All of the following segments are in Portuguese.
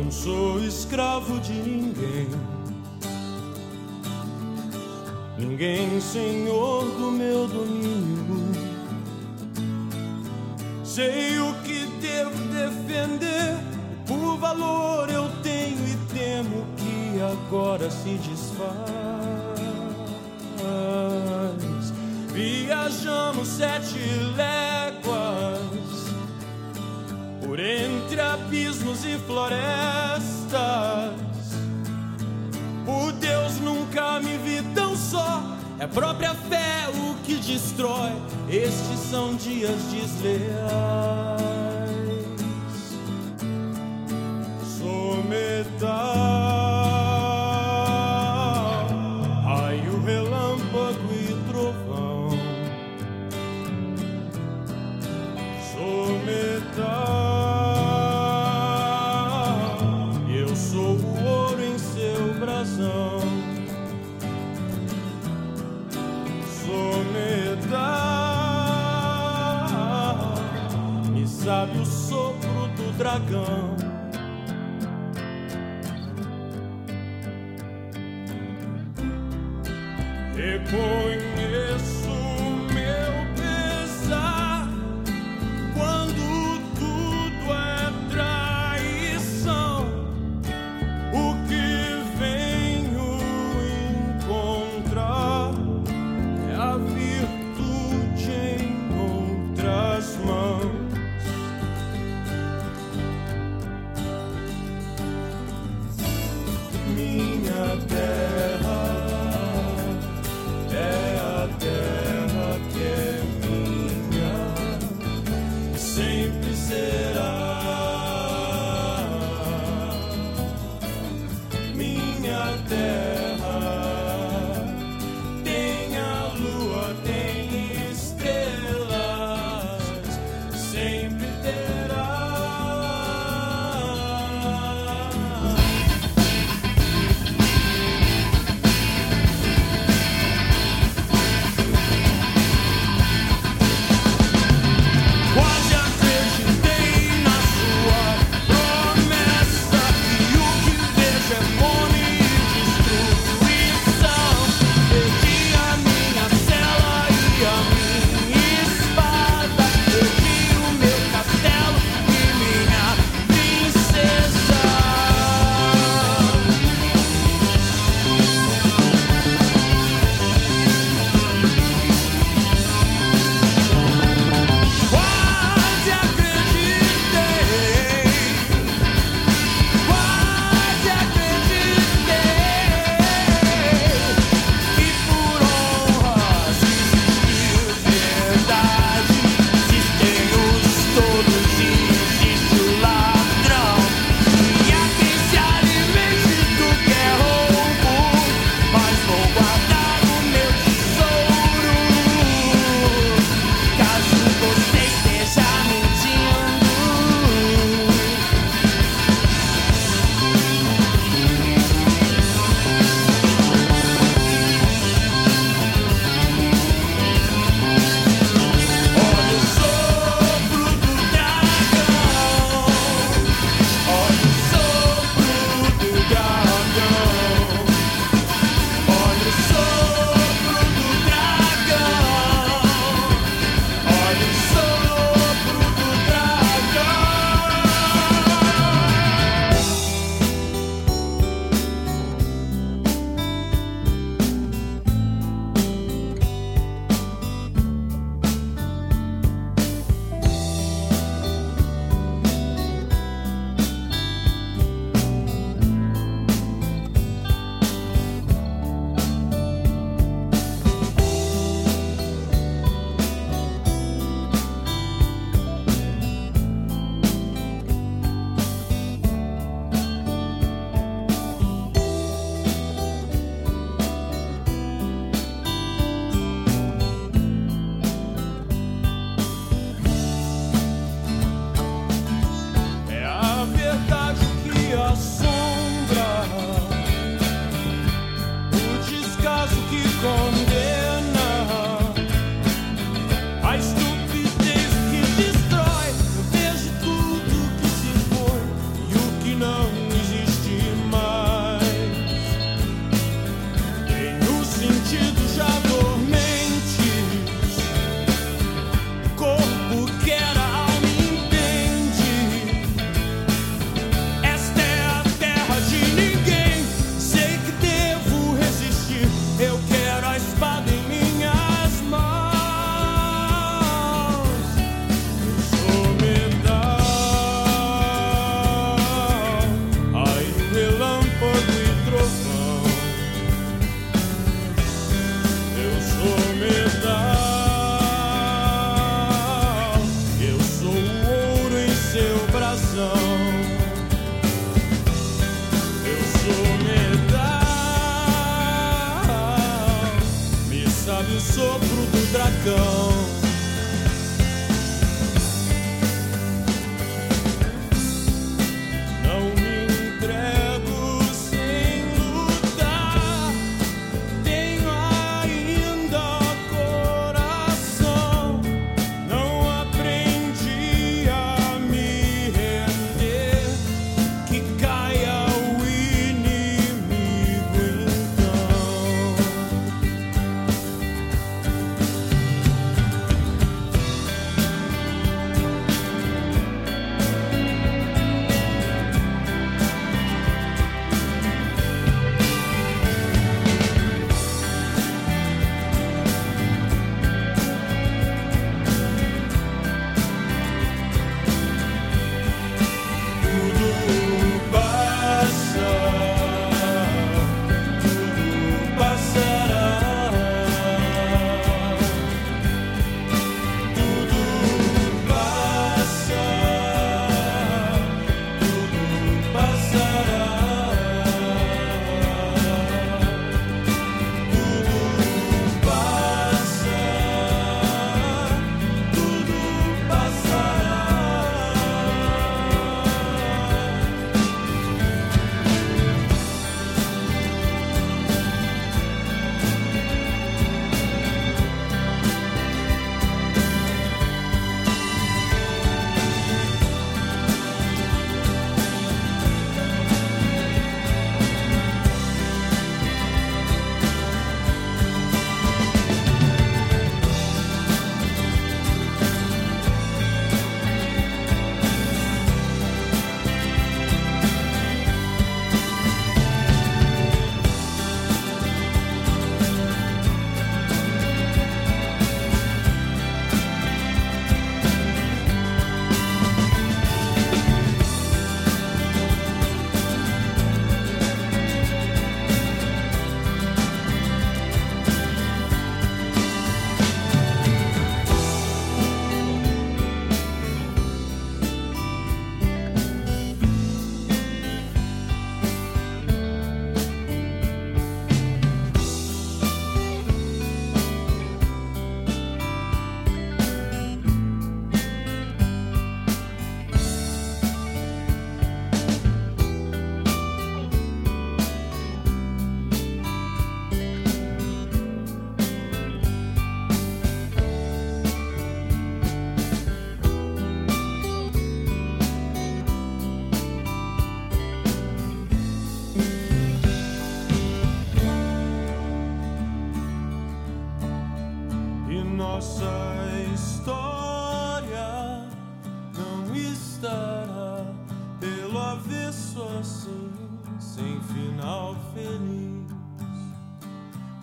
Não sou escravo de ninguém, ninguém senhor do meu domínio. Sei o que devo defender, por valor eu tenho e temo que agora se desfaz. Viajamos 7 léguas por entre abismos e florestas. Por Deus, nunca me vi tão só. É a própria fé o que destrói. Estes são dias desleais. Sou metal, raio, relâmpago e trovão. Sou metal, eu sou o ouro em seu brasão. Sou metal, me sabe o sopro do dragão. Reconheço meu pesar quando tudo é traição. O que venho encontrar é a virtude em outras mãos. Minha terra é a terra que é minha, sempre será. Minha terra tem a lua, tem estrelas, sempre terá. Quase acreditei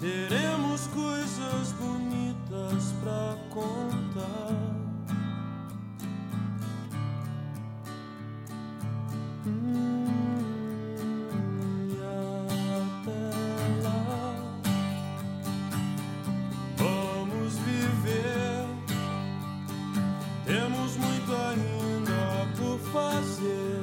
teremos coisas bonitas pra contar. E até lá vamos viver. Temos muito ainda por fazer.